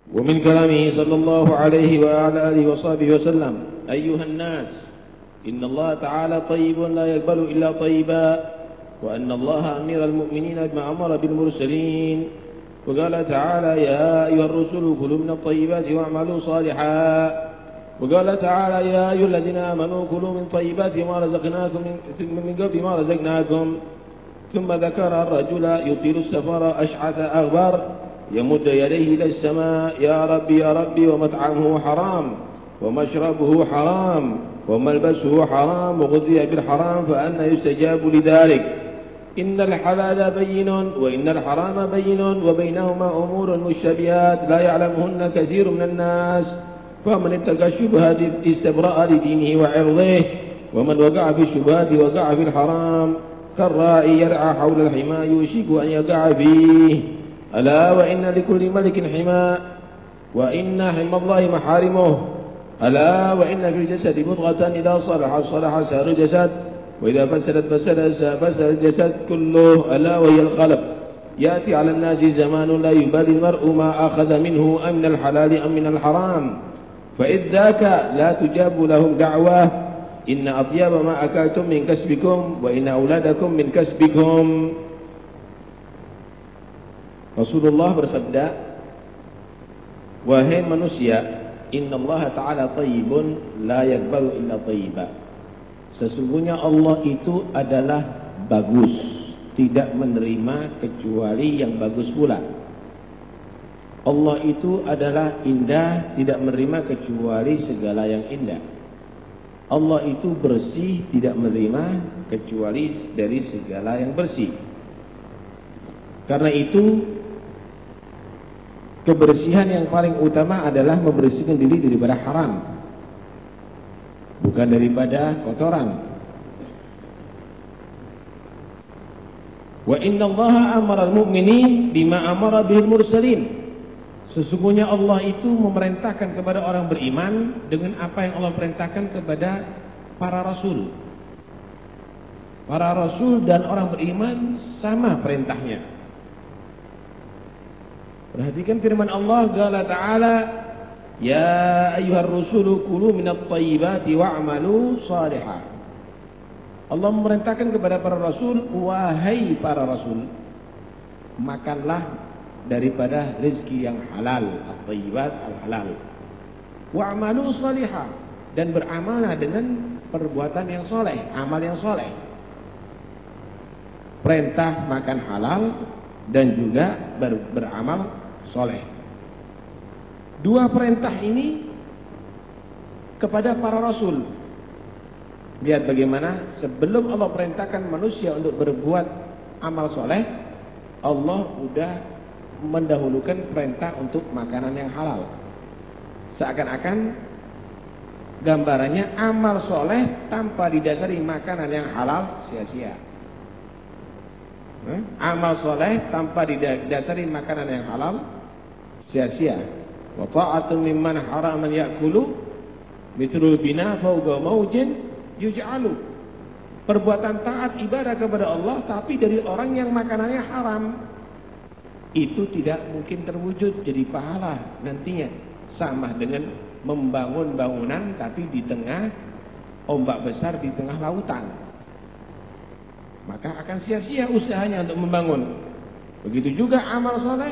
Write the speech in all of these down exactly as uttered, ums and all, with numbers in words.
ومن كلامه صلى الله عليه وعلى آله وصحبه وسلم: أيها الناس، إن الله تعالى طيب لا يقبل إلا طيبا، وأن الله أمير المؤمنين بما أمر بالمرسلين، وقال تعالى: يا أيها الرسل كلوا من الطيبات واعملوا صالحا، وقال تعالى: يا أيها الذين آمنوا كلوا من طيبات ما رزقناكم من قبل ما رزقناكم. ثم ذكر الرجل يطيل السفر أشعث أغبر يمد يديه إلى السماء: يا ربي يا ربي، ومطعمه حرام ومشربه حرام وملبسه حرام وغذي بالحرام، فأنى يستجاب لذلك؟ إن الحلال بين وإن الحرام بين وبينهما أمور مشتبهات لا يعلمهن كثير من الناس، فمن اتقى الشبهات استبرأ لدينه وعرضه، ومن وقع في الشبهات وقع في الحرام، كالراعي يرعى حول الحمى يوشك أن يقع فيه. ألا وإن لكل ملك حمى، وإن حمى الله محارمه. ألا وإن في الجسد مضغة إذا صلحت صلح سائر الجسد، وإذا فسدت فسد فسد الجسد كله، ألا وهي القلب. يأتي على الناس زمان لا يبالي المرء ما أخذ منه أم من الحلال أم من الحرام، فإذ ذاك لا تجاب لهم دعوة: إن أطيب ما أكلتم من كسبكم وإن أولادكم من كسبكم. Rasulullah bersabda, wahai manusia, innallaha ta'ala tayyibun la yaqbalu illa thayyiba. Sesungguhnya Allah itu adalah bagus, tidak menerima kecuali yang bagus pula. Allah itu adalah indah, tidak menerima kecuali segala yang indah. Allah itu bersih, tidak menerima kecuali dari segala yang bersih. Karena itu kebersihan yang paling utama adalah membersihkan diri daripada haram, bukan daripada kotoran. Wa innallaha amara al-mu'minin bima amara bihil mursalin. Sesungguhnya Allah itu memerintahkan kepada orang beriman dengan apa yang Allah perintahkan kepada para rasul. Para rasul dan orang beriman sama perintahnya. Perhatikan firman Allah, qala ta'ala: ya ayyuhar rusulu kulu minat tayyibati wa'malu salihah. Allah memerintahkan kepada para rasul, wahai para rasul, makanlah daripada rezeki yang halal, at-tayyibat al-halal, wa'malu salihah, dan beramallah dengan perbuatan yang soleh, amal yang soleh. Perintah makan halal dan juga ber, beramal soleh. Dua perintah ini kepada para rasul. Lihat bagaimana sebelum Allah perintahkan manusia untuk berbuat amal soleh, Allah sudah mendahulukan perintah untuk makanan yang halal. Seakan-akan gambarannya amal soleh tanpa didasari makanan yang halal sia-sia. Amal soleh tanpa didasari makanan yang halal sia-sia. Wa ta'atun mimman haraman ya'kulu mithlul bina fawqa mawjin yuj'alu. Perbuatan taat ibadah kepada Allah tapi dari orang yang makanannya haram, itu tidak mungkin terwujud jadi pahala nantinya. Sama dengan membangun bangunan tapi di tengah ombak besar, di tengah lautan, maka akan sia-sia usahanya untuk membangun. Begitu juga amal soleh,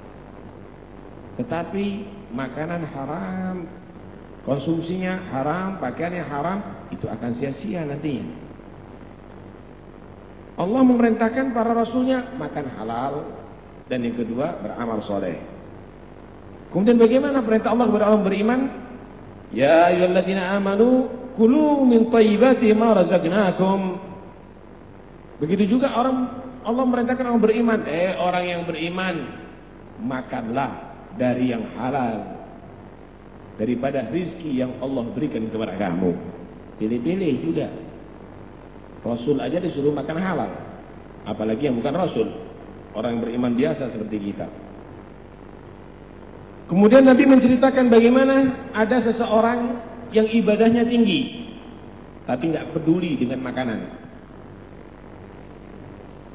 tetapi makanan haram, konsumsinya haram, pakaiannya haram, itu akan sia-sia nantinya. Allah memerintahkan para rasulnya makan halal, dan yang kedua beramal soleh. Kemudian bagaimana perintah Allah kepada orang beriman? Ya ayyuhalladzina amanu kulu min thayyibati ma razaqnakum. Begitu juga orang, Allah merintahkan orang beriman, eh orang yang beriman, makanlah dari yang halal, daripada rizki yang Allah berikan kepada kamu. Pilih-pilih juga. Rasul aja disuruh makan halal, apalagi yang bukan Rasul, orang yang beriman biasa seperti kita. Kemudian Nabi menceritakan bagaimana ada seseorang yang ibadahnya tinggi tapi nggak peduli dengan makanan.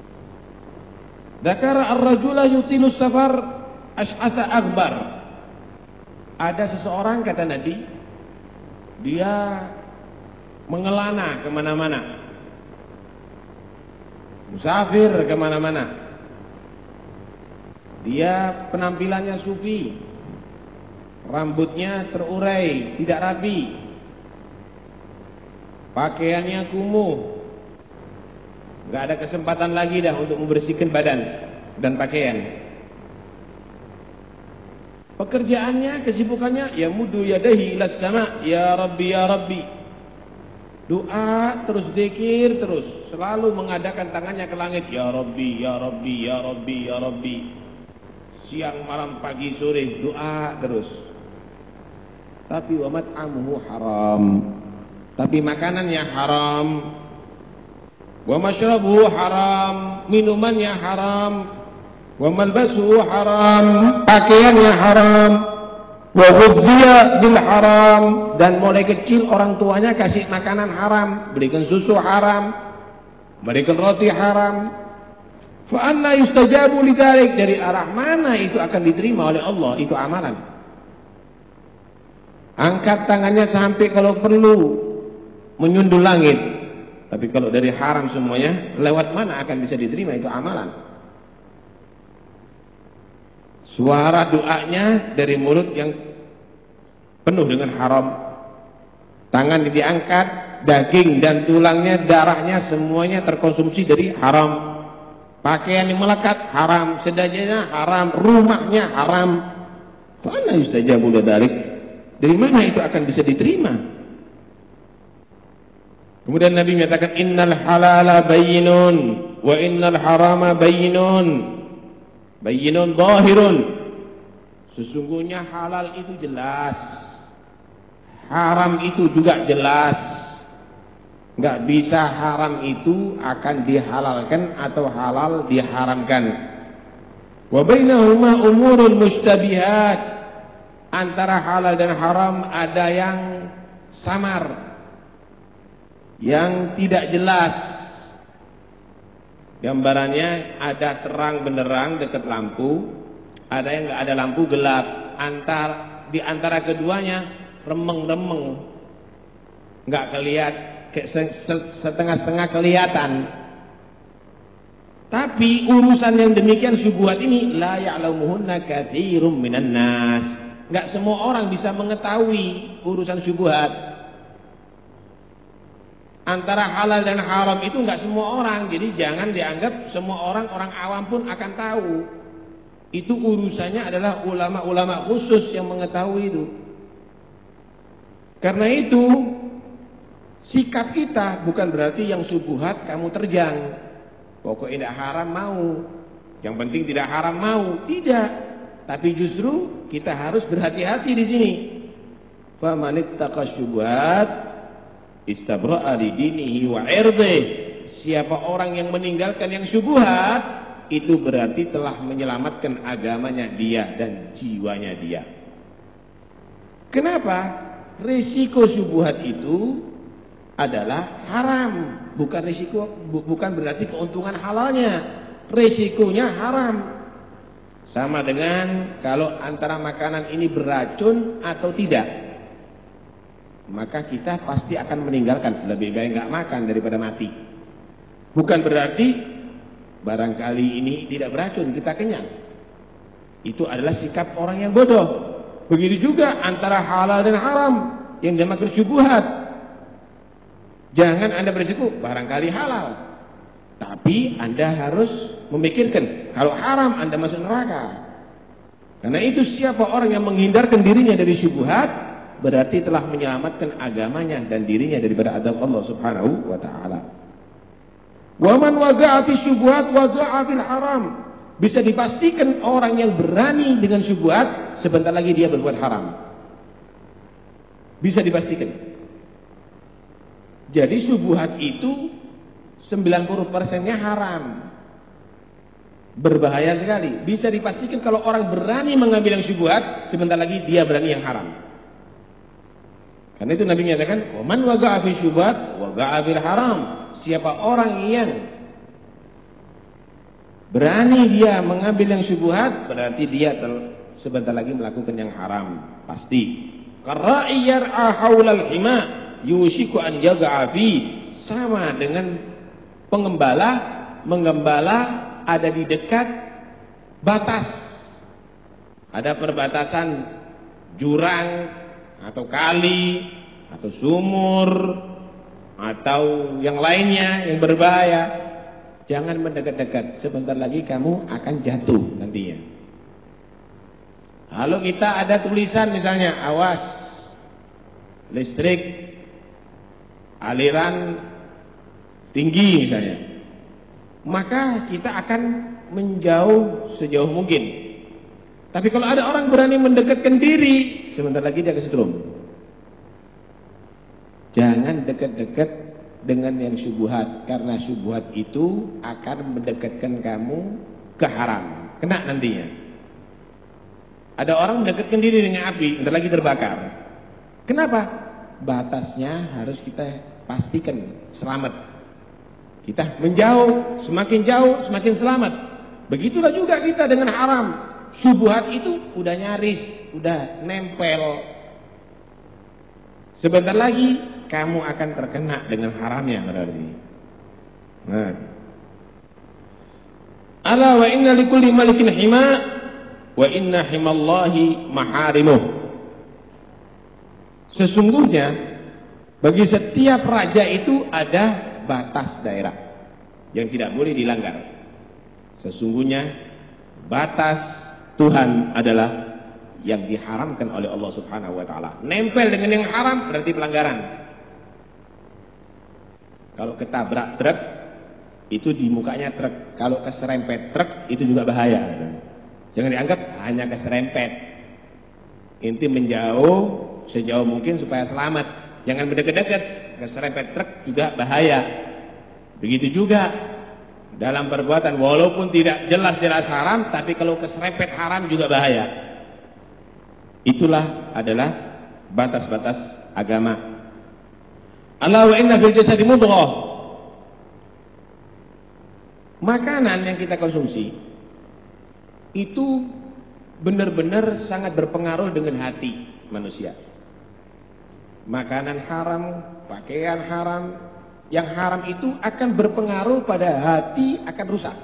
Dzakara ar-rajula yutilus safar ash'atha akbar. Ada seseorang, kata Nabi, dia mengelana kemana-mana, musafir kemana-mana. Dia penampilannya sufi, rambutnya terurai, tidak rapi, pakaiannya kumuh, nggak ada kesempatan lagi dah untuk membersihkan badan dan pakaian. Pekerjaannya, kesibukannya, ya mudu yadahi ilas sama, ya Rabbi, ya Rabbi. Doa terus, zikir terus, selalu mengadakan tangannya ke langit, ya Rabbi, ya Rabbi, ya Rabbi, ya Rabbi. Siang, malam, pagi, sore, doa terus. Tapi wa mat'amuhu haram. Tapi makanannya haram. Wa mashrabuhu haram, minumannya haram. Wa malbasuhu haram, pakaiannya haram. Wa ghudhiya bil haram, dan mulai kecil orang tuanya kasih makanan haram, berikan susu haram, berikan roti haram. Fa anna yustajabu lidzalik, dari arah mana itu akan diterima oleh Allah itu amalan? Angkat tangannya sampai kalau perlu menyundul langit, tapi kalau dari haram semuanya, lewat mana akan bisa diterima itu amalan? Suara doanya dari mulut yang penuh dengan haram, tangan diangkat, daging dan tulangnya, darahnya semuanya terkonsumsi dari haram, pakaian yang melekat haram, sedajanya haram, rumahnya haram. Fa anna yustajabu lidzalik, dari mana itu akan bisa diterima? Kemudian Nabi menyatakan innal halala bayyinun wa innal harama bayyinun bayyinun zahirun. Sesungguhnya halal itu jelas, haram itu juga jelas. Nggak bisa haram itu akan dihalalkan atau halal diharamkan. Wa bainahuma umurun mushtabihat, antara halal dan haram ada yang samar, yang tidak jelas. Gambarannya ada terang benderang dekat lampu, ada yang nggak ada lampu gelap. Antar di antara keduanya remeng-remeng, nggak kelihatan, setengah-setengah kelihatan. Tapi urusan yang demikian syubhat ini la ya'lamuhunna katsirum minan nas, nggak semua orang bisa mengetahui urusan syubhat. Antara halal dan haram itu nggak semua orang, jadi jangan dianggap semua orang, orang awam pun akan tahu. Itu urusannya adalah ulama-ulama khusus yang mengetahui itu. Karena itu sikap kita bukan berarti yang syubhat kamu terjang, pokoknya tidak haram mau, yang penting tidak haram mau, tidak. Tapi justru kita harus berhati-hati di sini. Famanittaqa syubhat istabra'a li dinihi wa irdih. Siapa orang yang meninggalkan yang syubhat, itu berarti telah menyelamatkan agamanya dia dan jiwanya dia. Kenapa? Risiko syubhat itu adalah haram, bukan risiko, bu, bukan berarti keuntungan halalnya. Risikonya haram. Sama dengan kalau antara makanan ini beracun atau tidak, maka kita pasti akan meninggalkan. Lebih baik nggak makan daripada mati. Bukan berarti barangkali ini tidak beracun, kita kenyang. Itu adalah sikap orang yang bodoh. Begitu juga antara halal dan haram yang dimakan syubhat. Jangan Anda berisiko barangkali halal, tapi Anda harus memikirkan kalau haram Anda masuk neraka. Karena itu siapa orang yang menghindarkan dirinya dari syubhat, berarti telah menyelamatkan agamanya dan dirinya daripada adab Allah Subhanahu wa taala. Wa man waqa'a fi syubhat waqa'a fil haram. Bisa dipastikan orang yang berani dengan syubhat sebentar lagi dia berbuat haram. Bisa dipastikan. Jadi syubhat itu sembilan puluh persennya haram. Berbahaya sekali. Bisa dipastikan kalau orang berani mengambil yang syubhat, sebentar lagi dia berani yang haram. Karena itu Nabi menyatakan, "Man waqa'a fi syubhat waqa'a fil haram." Siapa orang yang berani dia mengambil yang syubhat, berarti dia sebentar lagi melakukan yang haram, pasti. Karra'i yar'a haulal hima yushiku an yaga'a fi. Sama dengan pengembala menggembala ada di dekat batas. Ada perbatasan jurang atau kali atau sumur atau yang lainnya yang berbahaya. Jangan mendekat-dekat, sebentar lagi kamu akan jatuh nantinya. Kalau kita ada tulisan misalnya, awas listrik aliran tinggi misalnya, maka kita akan menjauh sejauh mungkin. Tapi kalau ada orang berani mendekatkan diri, sebentar lagi dia kesetrum. Jangan dekat-dekat dengan yang syubhat, karena syubhat itu akan mendekatkan kamu ke haram, kena nantinya. Ada orang mendekatkan diri dengan api, bentar lagi terbakar. Kenapa? Batasnya harus kita pastikan selamat. Kita menjauh, semakin jauh semakin selamat. Begitulah juga kita dengan haram. Syubhat itu udah nyaris, udah nempel. Sebentar lagi kamu akan terkena dengan haramnya berarti. Nah, ala wa inna likulli malikin hima wa inna himallahi maharimuh. Sesungguhnya bagi setiap raja itu ada batas daerah yang tidak boleh dilanggar. Sesungguhnya batas Tuhan adalah yang diharamkan oleh Allah Subhanahu wa taala. Nempel dengan yang haram berarti pelanggaran. Kalau ketabrak truk itu di mukanya truk, kalau keserempet truk itu juga bahaya. Jangan dianggap hanya keserempet. Inti menjauh sejauh mungkin supaya selamat. Jangan mendekat-dekat, keserempet truk juga bahaya. Begitu juga dalam perbuatan, walaupun tidak jelas-jelas haram, tapi kalau keserempet haram juga bahaya. Itulah adalah batas-batas agama. Ala wa inna fil jasadi mudghah. Makanan yang kita konsumsi itu benar-benar sangat berpengaruh dengan hati manusia. Makanan haram, pakaian haram, yang haram itu akan berpengaruh pada hati, akan rusak.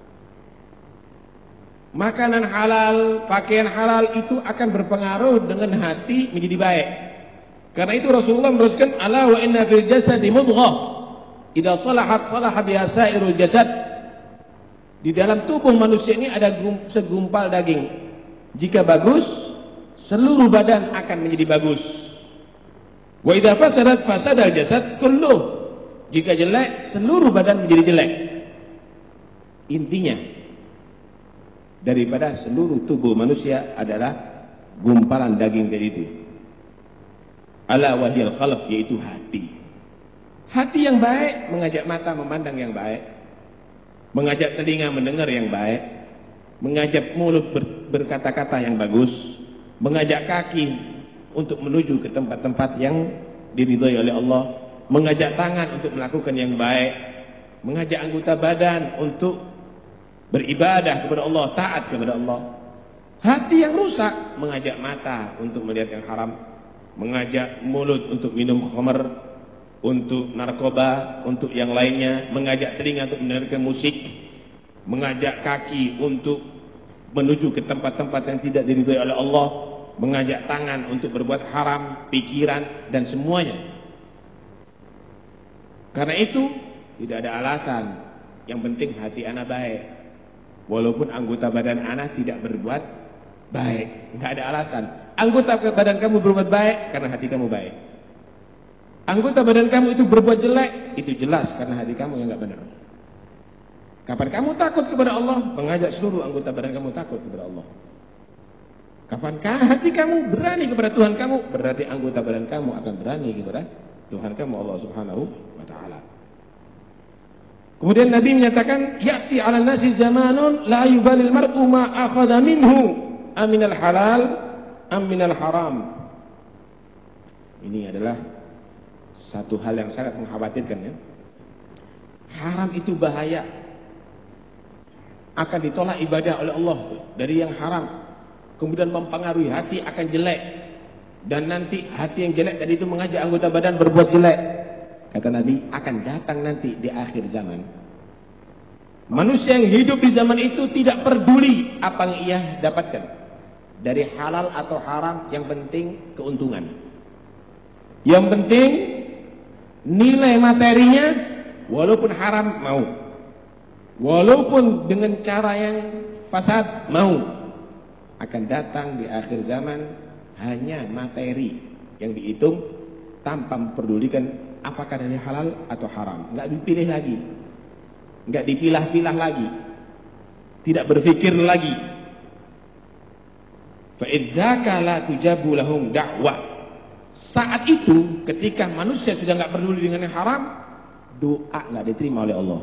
Makanan halal, pakaian halal itu akan berpengaruh dengan hati menjadi baik. Karena itu Rasulullah meneruskan, ala wa inna fil jasadi mudghah idza salahat salaha biha sairul jasad. Di dalam tubuh manusia ini ada segumpal daging. Jika bagus, seluruh badan akan menjadi bagus. Wa idza fasadat fasadal jasad kulluh. Jika jelek, seluruh badan menjadi jelek. Intinya daripada seluruh tubuh manusia adalah gumpalan daging dari itu. Ala wahyal qalb, yaitu hati. Hati yang baik mengajak mata memandang yang baik, mengajak telinga mendengar yang baik, mengajak mulut ber, berkata-kata yang bagus, mengajak kaki untuk menuju ke tempat-tempat yang diridhai oleh Allah, mengajak tangan untuk melakukan yang baik, mengajak anggota badan untuk beribadah kepada Allah, taat kepada Allah. Hati yang rusak mengajak mata untuk melihat yang haram, mengajak mulut untuk minum khamr, untuk narkoba, untuk yang lainnya, mengajak telinga untuk mendengarkan musik, mengajak kaki untuk menuju ke tempat-tempat yang tidak diridhai oleh Allah, mengajak tangan untuk berbuat haram, pikiran dan semuanya. Karena itu tidak ada alasan, yang penting hati anak baik. Walaupun anggota badan anak tidak berbuat baik, nggak ada alasan. Anggota badan kamu berbuat baik karena hati kamu baik. Anggota badan kamu itu berbuat jelek, itu jelas karena hati kamu yang nggak benar. Kapan kamu takut kepada Allah, mengajak seluruh anggota badan kamu takut kepada Allah. Kapankah hati kamu berani kepada Tuhan kamu, berarti anggota badan kamu akan berani kepada Tuhan kamu, Allah Subhanahu wa ta'ala. Kemudian Nabi menyatakan, ya'ti 'ala nasi zamanun la yubalil mar'u ma akhadha minhu aminal halal aminal haram. Ini adalah satu hal yang sangat mengkhawatirkan, ya. Haram itu bahaya. Akan ditolak ibadah oleh Allah dari yang haram. kemudian mempengaruhi hati akan jelek, dan nanti hati yang jelek tadi itu mengajak anggota badan berbuat jelek. Kata Nabi, akan datang nanti di akhir zaman manusia yang hidup di zaman itu tidak peduli apa yang ia dapatkan dari halal atau haram, yang penting keuntungan, yang penting nilai materinya, walaupun haram mau, walaupun dengan cara yang fasad mau. Akan datang di akhir zaman hanya materi yang dihitung tanpa memperdulikan apakah dari halal atau haram. Nggak dipilih lagi, nggak dipilah-pilah lagi, tidak berpikir lagi. Fa idzaka la tujabu lahum da'wah. Saat itu ketika manusia sudah nggak peduli dengan yang haram, doa nggak diterima oleh Allah.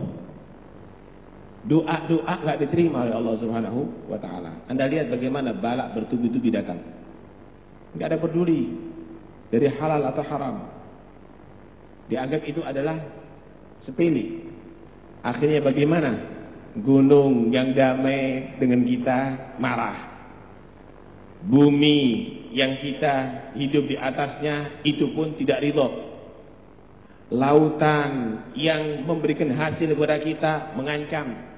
Doa-doa nggak diterima oleh Allah Subhanahu wa Ta'ala. Anda lihat bagaimana balak bertubi-tubi datang, nggak ada peduli dari halal atau haram, dianggap itu adalah sepele. Akhirnya bagaimana? Gunung yang damai dengan kita marah, bumi yang kita hidup di atasnya itu pun tidak ridho, lautan yang memberikan hasil kepada kita mengancam,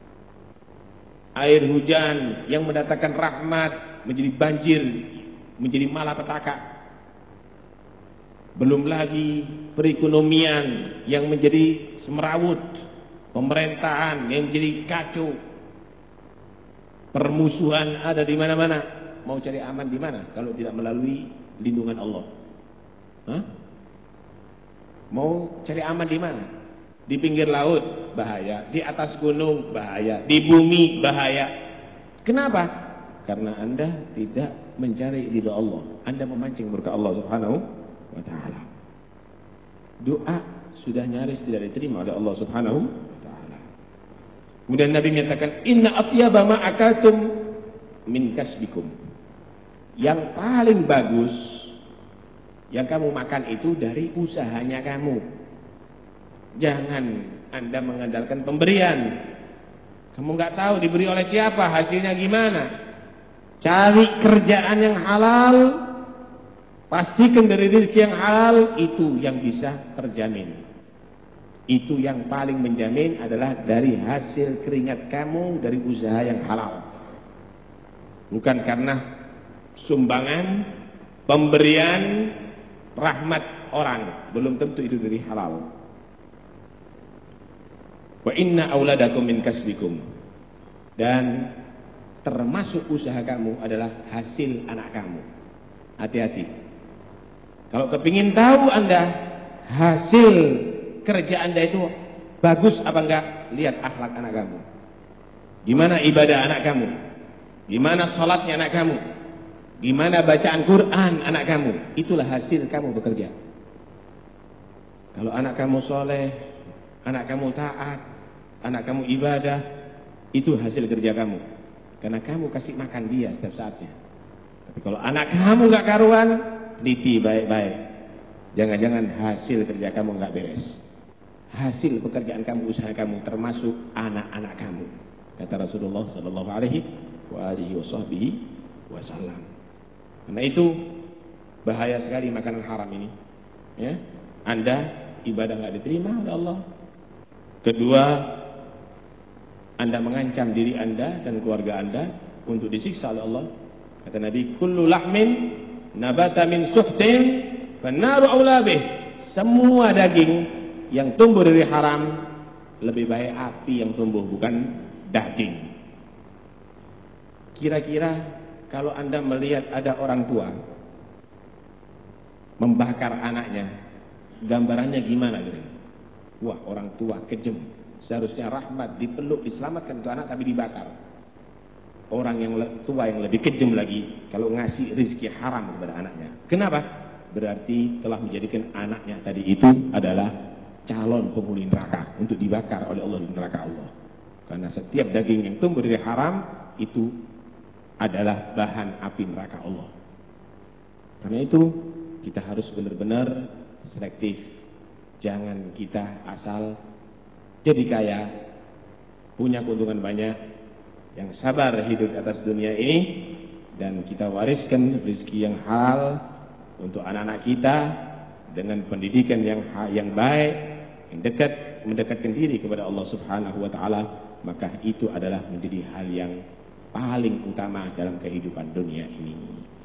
air hujan yang mendatangkan rahmat menjadi banjir, menjadi malapetaka. Belum lagi perekonomian yang menjadi semerawut, pemerintahan yang menjadi kacau, permusuhan ada di mana-mana. Mau cari aman di mana kalau tidak melalui lindungan Allah? Hah? Mau cari aman di mana? Di pinggir laut bahaya, di atas gunung bahaya, di bumi bahaya. Kenapa? Karena Anda tidak mencari ridha Allah. Anda memancing berkah Allah Subhanahu wa Ta'ala. Doa sudah nyaris tidak diterima oleh Allah Subhanahu wa Ta'ala. Kemudian Nabi menyatakan, inna atyaba ma akaltum min kasbikum. Yang paling bagus yang kamu makan itu dari usahanya kamu. Jangan Anda mengandalkan pemberian. Kamu nggak tahu diberi oleh siapa, hasilnya gimana. Cari kerjaan yang halal, pastikan dari rezeki yang halal, itu yang bisa terjamin. Itu yang paling menjamin adalah dari hasil keringat kamu, dari usaha yang halal. Bukan karena sumbangan, pemberian, rahmat orang. Belum tentu itu dari halal. Wa inna auladakum min kasbikum. Dan termasuk usaha kamu adalah hasil anak kamu. Hati-hati. Kalau kepingin tahu Anda hasil kerja Anda itu bagus apa enggak, lihat akhlak anak kamu. Gimana ibadah anak kamu? Gimana sholatnya anak kamu? Gimana bacaan Quran anak kamu? Itulah hasil kamu bekerja. Kalau anak kamu soleh, anak kamu taat, anak kamu ibadah, itu hasil kerja kamu. Karena kamu kasih makan dia setiap saatnya. Tapi kalau anak kamu gak karuan, teliti baik-baik. Jangan-jangan hasil kerja kamu gak beres. Hasil pekerjaan kamu, usaha kamu, termasuk anak-anak kamu. Kata Rasulullah Sallallahu Alaihi Wasallam. Karena itu bahaya sekali makanan haram ini. Ya, Anda ibadah gak diterima oleh Allah. Kedua, Anda mengancam diri Anda dan keluarga Anda untuk disiksa oleh Allah. Kata Nabi, kullu lahmin nabata min suhtin fannaru aula bih. Semua daging yang tumbuh dari haram lebih baik api yang tumbuh, bukan daging. Kira-kira kalau Anda melihat ada orang tua membakar anaknya, gambarannya gimana gitu? Wah, orang tua kejam. Seharusnya rahmat, dipeluk, diselamatkan untuk anak, tapi dibakar. Orang yang tua yang lebih kejam lagi kalau ngasih rezeki haram kepada anaknya. Kenapa? Berarti telah menjadikan anaknya tadi itu adalah calon penghuni neraka untuk dibakar oleh Allah di neraka Allah. Karena setiap daging yang tumbuh dari haram itu adalah bahan api neraka Allah. Karena itu kita harus benar-benar selektif. Jangan kita asal jadi kaya, punya keuntungan banyak, yang sabar hidup di atas dunia ini, dan kita wariskan rezeki yang halal untuk anak-anak kita dengan pendidikan yang yang baik, yang dekat, mendekatkan diri kepada Allah Subhanahu wa taala, maka itu adalah menjadi hal yang paling utama dalam kehidupan dunia ini.